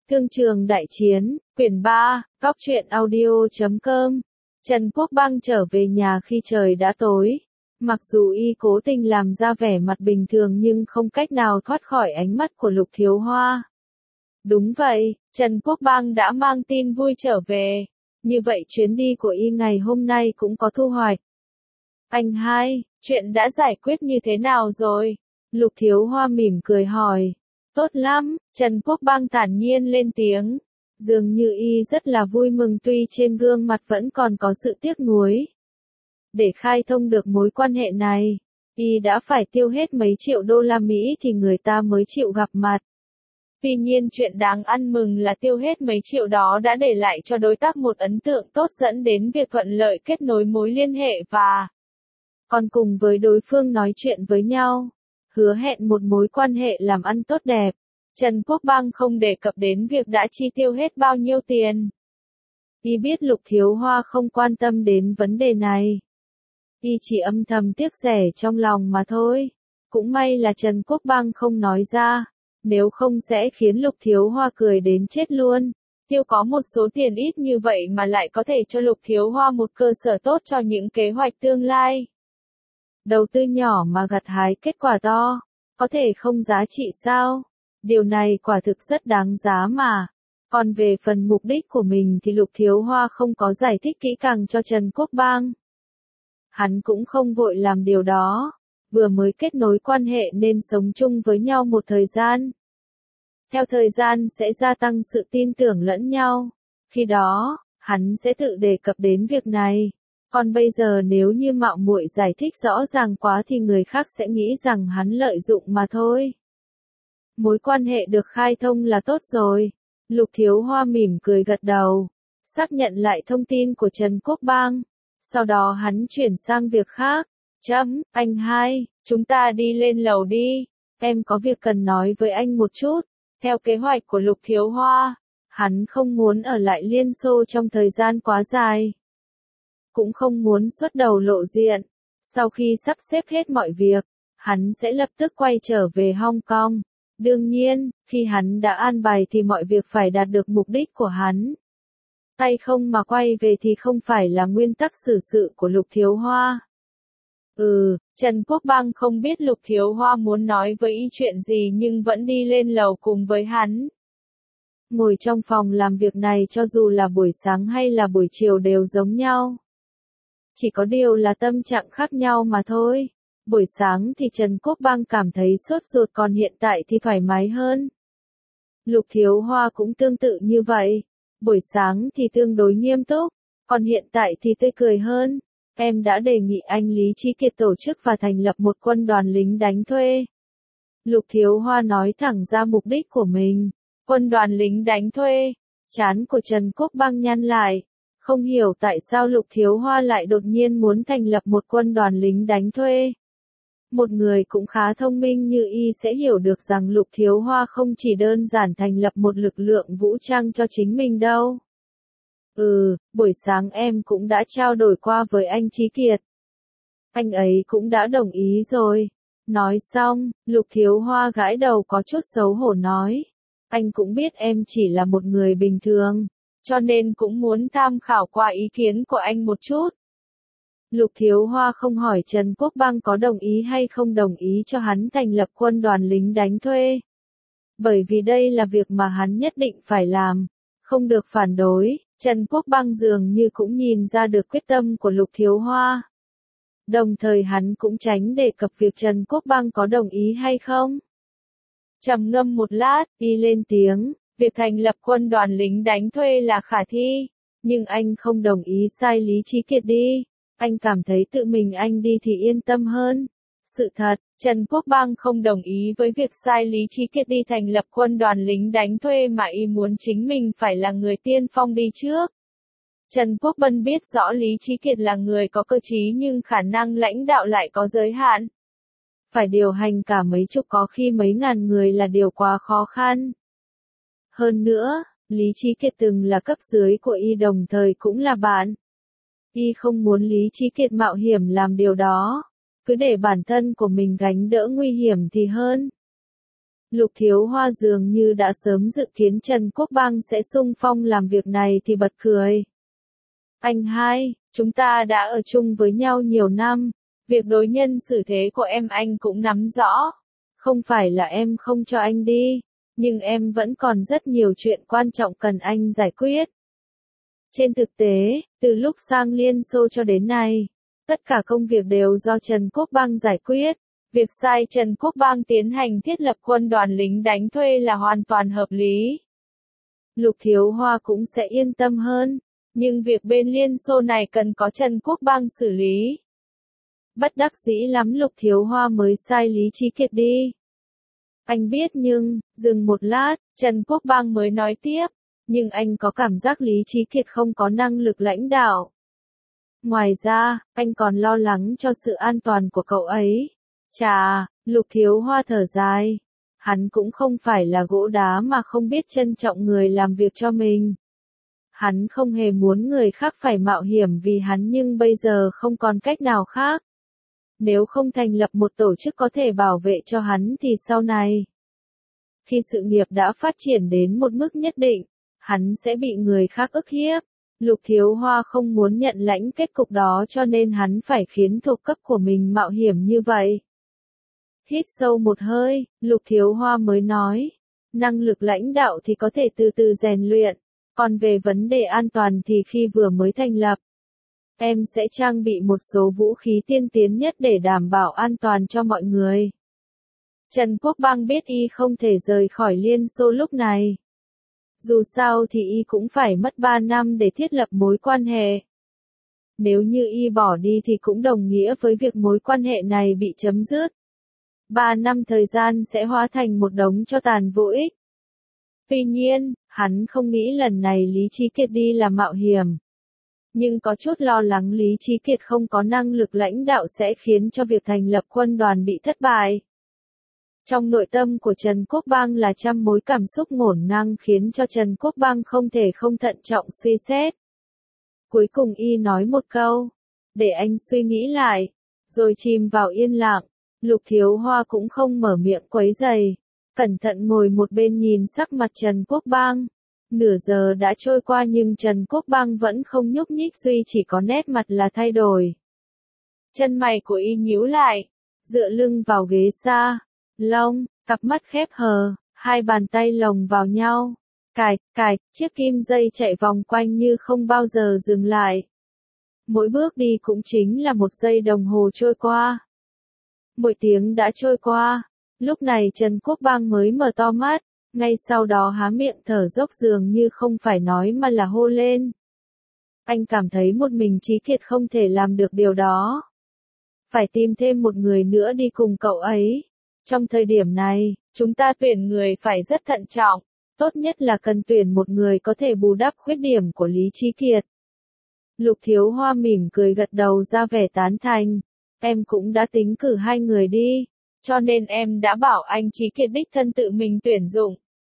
Thương trường đại chiến, quyển 3, góc truyện audio.com. Trần Quốc Băng trở về nhà khi trời đã tối. Mặc dù y cố tình làm ra vẻ mặt bình thường nhưng không cách nào thoát khỏi ánh mắt của Lục Thiếu Hoa. Đúng vậy, Trần Quốc Băng đã mang tin vui trở về. Như vậy chuyến đi của y ngày hôm nay cũng có thu hoạch. Anh hai, chuyện đã giải quyết như thế nào rồi? Lục Thiếu Hoa mỉm cười hỏi. Tốt lắm, Trần Quốc Băng thản nhiên lên tiếng. Dường như y rất là vui mừng tuy trên gương mặt vẫn còn có sự tiếc nuối. Để khai thông được mối quan hệ này, y đã phải tiêu hết mấy triệu đô la Mỹ thì người ta mới chịu gặp mặt. Tuy nhiên chuyện đáng ăn mừng là tiêu hết mấy triệu đó đã để lại cho đối tác một ấn tượng tốt dẫn đến việc thuận lợi kết nối mối liên hệ và còn cùng với đối phương nói chuyện với nhau, hứa hẹn một mối quan hệ làm ăn tốt đẹp. Trần Quốc Băng không đề cập đến việc đã chi tiêu hết bao nhiêu tiền. Y biết Lục Thiếu Hoa không quan tâm đến vấn đề này. Y chỉ âm thầm tiếc rẻ trong lòng mà thôi. Cũng may là Trần Quốc Băng không nói ra, nếu không sẽ khiến Lục Thiếu Hoa cười đến chết luôn. Tiêu có một số tiền ít như vậy mà lại có thể cho Lục Thiếu Hoa một cơ sở tốt cho những kế hoạch tương lai. Đầu tư nhỏ mà gặt hái kết quả to, có thể không giá trị sao? Điều này quả thực rất đáng giá mà. Còn về phần mục đích của mình thì Lục Thiếu Hoa không có giải thích kỹ càng cho Trần Quốc Băng. Hắn cũng không vội làm điều đó. Vừa mới kết nối quan hệ nên sống chung với nhau một thời gian. Theo thời gian sẽ gia tăng sự tin tưởng lẫn nhau. Khi đó, hắn sẽ tự đề cập đến việc này. Còn bây giờ nếu như mạo muội giải thích rõ ràng quá thì người khác sẽ nghĩ rằng hắn lợi dụng mà thôi. Mối quan hệ được khai thông là tốt rồi. Lục Thiếu Hoa mỉm cười gật đầu, xác nhận lại thông tin của Trần Quốc Băng. Sau đó hắn chuyển sang việc khác. Anh hai, chúng ta đi lên lầu đi. Em có việc cần nói với anh một chút. Theo kế hoạch của Lục Thiếu Hoa, hắn không muốn ở lại Liên Xô trong thời gian quá dài. Cũng không muốn xuất đầu lộ diện. Sau khi sắp xếp hết mọi việc, hắn sẽ lập tức quay trở về Hong Kong. Đương nhiên, khi hắn đã an bài thì mọi việc phải đạt được mục đích của hắn. Tay không mà quay về thì không phải là nguyên tắc xử sự của Lục Thiếu Hoa. Trần Quốc Băng không biết Lục Thiếu Hoa muốn nói với y chuyện gì nhưng vẫn đi lên lầu cùng với hắn. Ngồi trong phòng làm việc này cho dù là buổi sáng hay là buổi chiều đều giống nhau. Chỉ có điều là tâm trạng khác nhau mà thôi. Buổi sáng thì Trần Quốc Băng cảm thấy sốt ruột còn hiện tại thì thoải mái hơn. Lục Thiếu Hoa cũng tương tự như vậy. Buổi sáng thì tương đối nghiêm túc, còn hiện tại thì tươi cười hơn. Em đã đề nghị anh Lý Chí Kiệt tổ chức và thành lập một quân đoàn lính đánh thuê. Lục Thiếu Hoa nói thẳng ra mục đích của mình. Quân đoàn lính đánh thuê. Trán của Trần Quốc Băng nhăn lại. Không hiểu tại sao Lục Thiếu Hoa lại đột nhiên muốn thành lập một quân đoàn lính đánh thuê. Một người cũng khá thông minh như y sẽ hiểu được rằng Lục Thiếu Hoa không chỉ đơn giản thành lập một lực lượng vũ trang cho chính mình đâu. Buổi sáng em cũng đã trao đổi qua với anh Chí Kiệt. Anh ấy cũng đã đồng ý rồi. Nói xong, Lục Thiếu Hoa gãi đầu có chút xấu hổ nói. Anh cũng biết em chỉ là một người bình thường, cho nên cũng muốn tham khảo qua ý kiến của anh một chút. Lục Thiếu Hoa không hỏi Trần Quốc Băng có đồng ý hay không đồng ý cho hắn thành lập quân đoàn lính đánh thuê. Bởi vì đây là việc mà hắn nhất định phải làm, không được phản đối. Trần Quốc Băng dường như cũng nhìn ra được quyết tâm của Lục Thiếu Hoa. Đồng thời hắn cũng tránh đề cập việc Trần Quốc Băng có đồng ý hay không. Trầm ngâm một lát, y lên tiếng, việc thành lập quân đoàn lính đánh thuê là khả thi, nhưng anh không đồng ý sai Lý Chí Kiệt đi. Anh cảm thấy tự mình anh đi thì yên tâm hơn. Sự thật, Trần Quốc Băng không đồng ý với việc sai Lý Chí Kiệt đi thành lập quân đoàn lính đánh thuê mà y muốn chính mình phải là người tiên phong đi trước. Trần Quốc Băng biết rõ Lý Chí Kiệt là người có cơ trí nhưng khả năng lãnh đạo lại có giới hạn. Phải điều hành cả mấy chục có khi mấy ngàn người là điều quá khó khăn. Hơn nữa, Lý Chí Kiệt từng là cấp dưới của y đồng thời cũng là bạn. Y không muốn Lý Chí Kiệt mạo hiểm làm điều đó, cứ để bản thân của mình gánh đỡ nguy hiểm thì hơn. Lục Thiếu Hoa dường như đã sớm dự kiến Trần Quốc Bang sẽ xung phong làm việc này thì bật cười. Anh hai, chúng ta đã ở chung với nhau nhiều năm, việc đối nhân xử thế của em anh cũng nắm rõ. Không phải là em không cho anh đi, nhưng em vẫn còn rất nhiều chuyện quan trọng cần anh giải quyết. Trên thực tế, từ lúc sang Liên Xô cho đến nay, tất cả công việc đều do Trần Quốc Bang giải quyết. Việc sai Trần Quốc Bang tiến hành thiết lập quân đoàn lính đánh thuê là hoàn toàn hợp lý. Lục Thiếu Hoa cũng sẽ yên tâm hơn, nhưng việc bên Liên Xô này cần có Trần Quốc Bang xử lý. Bất đắc dĩ lắm Lục Thiếu Hoa mới sai Lý Chí Kiệt đi. Anh biết nhưng, dừng một lát, Trần Quốc Bang mới nói tiếp, nhưng anh có cảm giác Lý Chí Kiệt không có năng lực lãnh đạo. Ngoài ra, anh còn lo lắng cho sự an toàn của cậu ấy. Chà, Lục Thiếu Hoa thở dài. Hắn cũng không phải là gỗ đá mà không biết trân trọng người làm việc cho mình. Hắn không hề muốn người khác phải mạo hiểm vì hắn nhưng bây giờ không còn cách nào khác. Nếu không thành lập một tổ chức có thể bảo vệ cho hắn thì sau này, khi sự nghiệp đã phát triển đến một mức nhất định, hắn sẽ bị người khác ức hiếp. Lục Thiếu Hoa không muốn nhận lãnh kết cục đó cho nên hắn phải khiến thuộc cấp của mình mạo hiểm như vậy. Hít sâu một hơi, Lục Thiếu Hoa mới nói, năng lực lãnh đạo thì có thể từ từ rèn luyện, còn về vấn đề an toàn thì khi vừa mới thành lập, em sẽ trang bị một số vũ khí tiên tiến nhất để đảm bảo an toàn cho mọi người. Trần Quốc Bang biết y không thể rời khỏi Liên Xô lúc này. Dù sao thì y cũng phải mất 3 năm để thiết lập mối quan hệ. Nếu như y bỏ đi thì cũng đồng nghĩa với việc mối quan hệ này bị chấm dứt. 3 năm thời gian sẽ hóa thành một đống tro tàn vô ích. Tuy nhiên, hắn không nghĩ lần này Lý Chí Kiệt đi là mạo hiểm. Nhưng có chút lo lắng Lý Chí Kiệt không có năng lực lãnh đạo sẽ khiến cho việc thành lập quân đoàn bị thất bại. Trong nội tâm của Trần Quốc Bang là trăm mối cảm xúc ngổn ngang khiến cho Trần Quốc Bang không thể không thận trọng suy xét. Cuối cùng y nói một câu, để anh suy nghĩ lại, rồi chìm vào yên lặng. Lục Thiếu Hoa cũng không mở miệng quấy rầy, cẩn thận ngồi một bên nhìn sắc mặt Trần Quốc Bang. Nửa giờ đã trôi qua nhưng Trần Quốc Bang vẫn không nhúc nhích, duy chỉ có nét mặt là thay đổi. Chân mày của y nhíu lại, dựa lưng vào ghế xa, lông, cặp mắt khép hờ, hai bàn tay lồng vào nhau. Cài, chiếc kim dây chạy vòng quanh như không bao giờ dừng lại. Mỗi bước đi cũng chính là 1 giây đồng hồ trôi qua. 1 tiếng đã trôi qua. Lúc này Trần Quốc Bang mới mở to mắt, ngay sau đó há miệng thở dốc dường như không phải nói mà là hô lên. Anh cảm thấy một mình Chí Kiệt không thể làm được điều đó. Phải tìm thêm một người nữa đi cùng cậu ấy. Trong thời điểm này, chúng ta tuyển người phải rất thận trọng. Tốt nhất là cần tuyển một người có thể bù đắp khuyết điểm của Lý Chí Kiệt. Lục Thiếu Hoa mỉm cười gật đầu ra vẻ tán thành. Em cũng đã tính cử 2 người đi, cho nên em đã bảo anh Chí Kiệt đích thân tự mình tuyển dụng.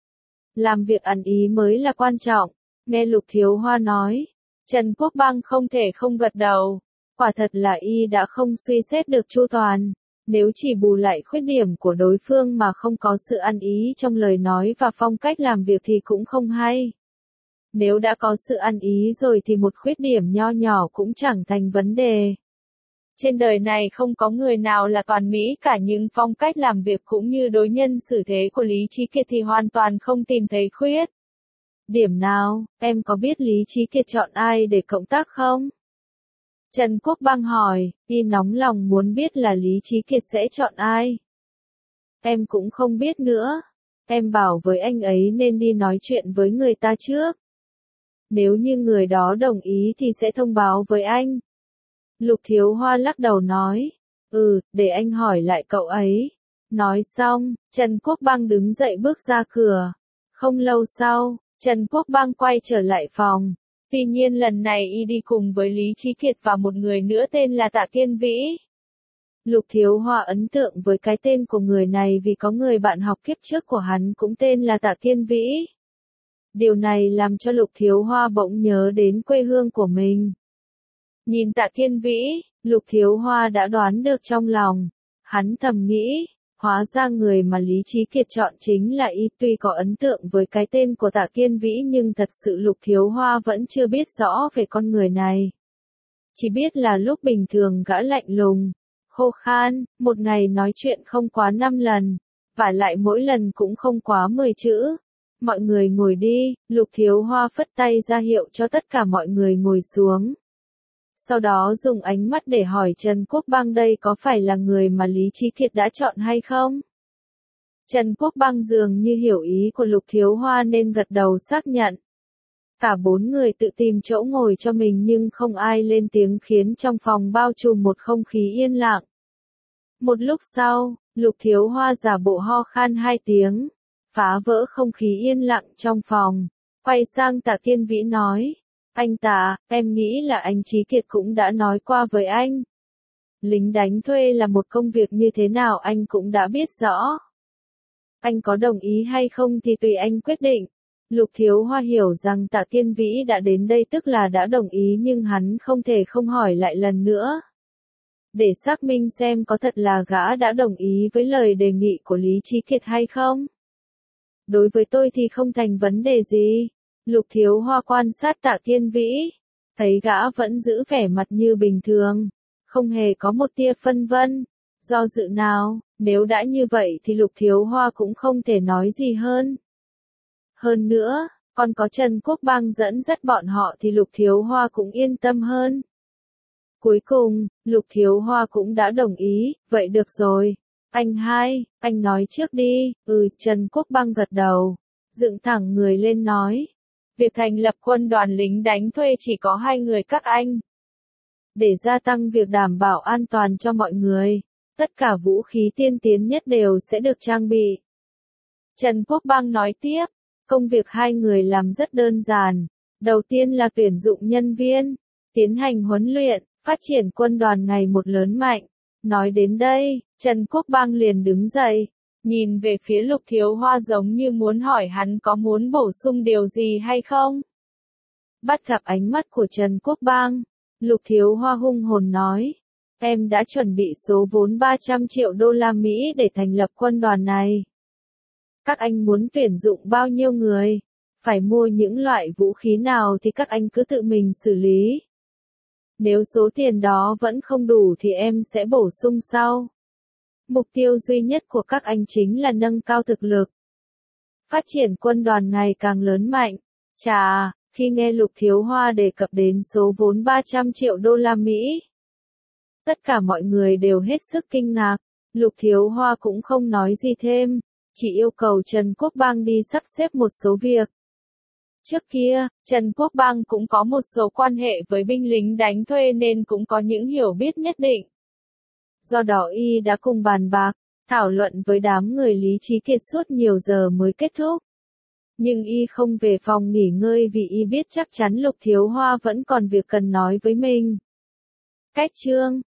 Làm việc ăn ý mới là quan trọng, nghe Lục Thiếu Hoa nói. Trần Quốc Bang không thể không gật đầu. Quả thật là y đã không suy xét được chu toàn. Nếu chỉ bù lại khuyết điểm của đối phương mà không có sự ăn ý trong lời nói và phong cách làm việc thì cũng không hay. Nếu đã có sự ăn ý rồi thì một khuyết điểm nho nhỏ cũng chẳng thành vấn đề. Trên đời này không có người nào là toàn mỹ cả, nhưng phong cách làm việc cũng như đối nhân xử thế của Lý Chí Kiệt thì hoàn toàn không tìm thấy khuyết điểm nào. Em có biết Lý Chí Kiệt chọn ai để cộng tác không? Trần Quốc Bang hỏi, y nóng lòng muốn biết là Lý Chí Kiệt sẽ chọn ai. Em cũng không biết nữa. Em bảo với anh ấy nên đi nói chuyện với người ta trước. Nếu như người đó đồng ý thì sẽ thông báo với anh. Lục Thiếu Hoa lắc đầu nói, để anh hỏi lại cậu ấy. Nói xong, Trần Quốc Bang đứng dậy bước ra cửa. Không lâu sau, Trần Quốc Bang quay trở lại phòng. Tuy nhiên lần này y đi cùng với Lý Chí Kiệt và một người nữa tên là Tạ Kiên Vĩ. Lục Thiếu Hoa ấn tượng với cái tên của người này vì có người bạn học kiếp trước của hắn cũng tên là Tạ Kiên Vĩ. Điều này làm cho Lục Thiếu Hoa bỗng nhớ đến quê hương của mình. Nhìn Tạ Kiên Vĩ, Lục Thiếu Hoa đã đoán được trong lòng. Hắn thầm nghĩ, Hóa ra người mà Lý Chí Kiệt chọn chính là y, tuy có ấn tượng với cái tên của Tạ Kiên Vĩ nhưng thật sự Lục Thiếu Hoa vẫn chưa biết rõ về con người này. Chỉ biết là lúc bình thường gã lạnh lùng, khô khan, một ngày nói chuyện không quá 5 lần, và lại mỗi lần cũng không quá 10 chữ. Mọi người ngồi đi, Lục Thiếu Hoa phất tay ra hiệu cho tất cả mọi người ngồi xuống. Sau đó dùng ánh mắt để hỏi Trần Quốc Bang đây có phải là người mà Lý Chí Kiệt đã chọn hay không? Trần Quốc Bang dường như hiểu ý của Lục Thiếu Hoa nên gật đầu xác nhận. Cả 4 người tự tìm chỗ ngồi cho mình nhưng không ai lên tiếng khiến trong phòng bao trùm một không khí yên lặng. Một lúc sau, Lục Thiếu Hoa giả bộ ho khan 2 tiếng, phá vỡ không khí yên lặng trong phòng, quay sang Tạ Kiên Vĩ nói. Anh Tạ, em nghĩ là anh Chí Kiệt cũng đã nói qua với anh. Lính đánh thuê là một công việc như thế nào anh cũng đã biết rõ. Anh có đồng ý hay không thì tùy anh quyết định. Lục Thiếu Hoa hiểu rằng Tạ Kiên Vĩ đã đến đây tức là đã đồng ý nhưng hắn không thể không hỏi lại lần nữa. Để xác minh xem có thật là gã đã đồng ý với lời đề nghị của Lý Chí Kiệt hay không. Đối với tôi thì không thành vấn đề gì. Lục Thiếu Hoa quan sát Tạ Kiên Vĩ, thấy gã vẫn giữ vẻ mặt như bình thường, không hề có một tia phân vân, do dự nào, nếu đã như vậy thì Lục Thiếu Hoa cũng không thể nói gì hơn. Hơn nữa, còn có Trần Quốc Bang dẫn dắt bọn họ thì Lục Thiếu Hoa cũng yên tâm hơn. Cuối cùng, Lục Thiếu Hoa cũng đã đồng ý, vậy được rồi. Anh hai, anh nói trước đi, Trần Quốc Bang gật đầu, dựng thẳng người lên nói. Việc thành lập quân đoàn lính đánh thuê chỉ có 2 người các anh. Để gia tăng việc đảm bảo an toàn cho mọi người, tất cả vũ khí tiên tiến nhất đều sẽ được trang bị. Trần Quốc Bang nói tiếp, công việc 2 người làm rất đơn giản. Đầu tiên là tuyển dụng nhân viên, tiến hành huấn luyện, phát triển quân đoàn ngày một lớn mạnh. Nói đến đây, Trần Quốc Bang liền đứng dậy, nhìn về phía Lục Thiếu Hoa giống như muốn hỏi hắn có muốn bổ sung điều gì hay không. Bắt gặp ánh mắt của Trần Quốc Bang, Lục Thiếu Hoa hung hồn nói, em đã chuẩn bị số vốn 300 triệu đô la Mỹ để thành lập quân đoàn này. Các anh muốn tuyển dụng bao nhiêu người, phải mua những loại vũ khí nào thì các anh cứ tự mình xử lý. Nếu số tiền đó vẫn không đủ thì em sẽ bổ sung sau. Mục tiêu duy nhất của các anh chính là nâng cao thực lực, phát triển quân đoàn ngày càng lớn mạnh. Chà, khi nghe Lục Thiếu Hoa đề cập đến số vốn 300 triệu đô la Mỹ, tất cả mọi người đều hết sức kinh ngạc. Lục Thiếu Hoa cũng không nói gì thêm, chỉ yêu cầu Trần Quốc Bang đi sắp xếp một số việc. Trước kia, Trần Quốc Bang cũng có một số quan hệ với binh lính đánh thuê nên cũng có những hiểu biết nhất định. Do đó y đã cùng bàn bạc, thảo luận với đám người Lý Chí Kiệt suốt nhiều giờ mới kết thúc. Nhưng y không về phòng nghỉ ngơi vì y biết chắc chắn Lục Thiếu Hoa vẫn còn việc cần nói với mình. Cách chương